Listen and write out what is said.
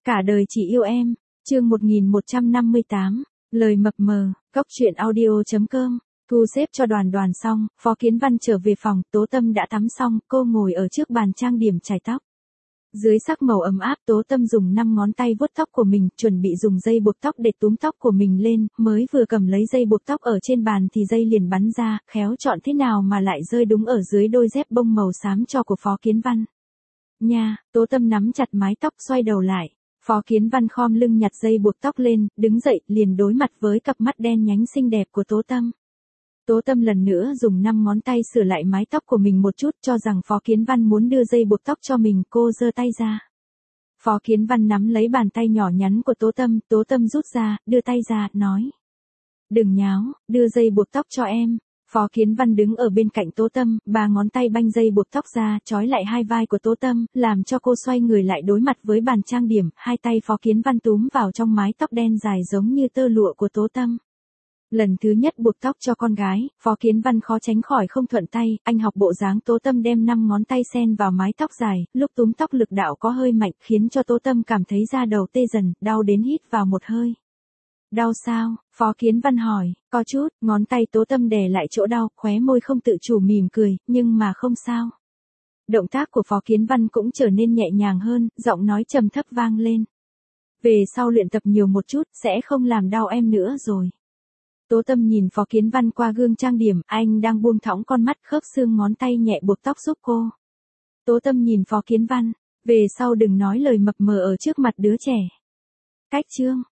Cả đời chỉ yêu em, chương 1158, lời mập mờ, góc truyện audio.com. Thu xếp cho Đoàn Đoàn xong, Phó Kiến Văn trở về phòng, Tố Tâm đã tắm xong, cô ngồi ở trước bàn trang điểm chải tóc. Dưới sắc màu ấm áp, Tố Tâm dùng 5 ngón tay vuốt tóc của mình, chuẩn bị dùng dây buộc tóc để túm tóc của mình lên, mới vừa cầm lấy dây buộc tóc ở trên bàn thì dây liền bắn ra, khéo chọn thế nào mà lại rơi đúng ở dưới đôi dép bông màu xám cho của Phó Kiến Văn. Nha, Tố Tâm nắm chặt mái tóc xoay đầu lại. Phó Kiến Văn khom lưng nhặt dây buộc tóc lên, đứng dậy, liền đối mặt với cặp mắt đen nhánh xinh đẹp của Tố Tâm. Tố Tâm lần nữa dùng 5 ngón tay sửa lại mái tóc của mình một chút, cho rằng Phó Kiến Văn muốn đưa dây buộc tóc cho mình, cô giơ tay ra. Phó Kiến Văn nắm lấy bàn tay nhỏ nhắn của Tố Tâm rút ra, đưa tay ra, nói. Đừng nháo, đưa dây buộc tóc cho em. Phó Kiến Văn đứng ở bên cạnh Tố Tâm, 3 ngón tay banh dây buộc tóc ra, trói lại hai vai của Tố Tâm, làm cho cô xoay người lại đối mặt với bàn trang điểm, hai tay Phó Kiến Văn túm vào trong mái tóc đen dài giống như tơ lụa của Tố Tâm. Lần thứ nhất buộc tóc cho con gái, Phó Kiến Văn khó tránh khỏi không thuận tay, anh học bộ dáng Tố Tâm đem 5 ngón tay xen vào mái tóc dài, lúc túm tóc lực đạo có hơi mạnh, khiến cho Tố Tâm cảm thấy da đầu tê dần, đau đến hít vào một hơi. Đau sao? Phó Kiến Văn hỏi. Có chút, ngón tay Tố Tâm đè lại chỗ đau, khóe môi không tự chủ mỉm cười, nhưng mà không sao. Động tác của Phó Kiến Văn cũng trở nên nhẹ nhàng hơn, giọng nói trầm thấp vang lên. Về sau luyện tập nhiều một chút, sẽ không làm đau em nữa rồi. Tố Tâm nhìn Phó Kiến Văn qua gương trang điểm, anh đang buông thõng con mắt, khớp xương ngón tay nhẹ buộc tóc giúp cô. Tố Tâm nhìn Phó Kiến Văn, về sau đừng nói lời mập mờ ở trước mặt đứa trẻ. Cách chương.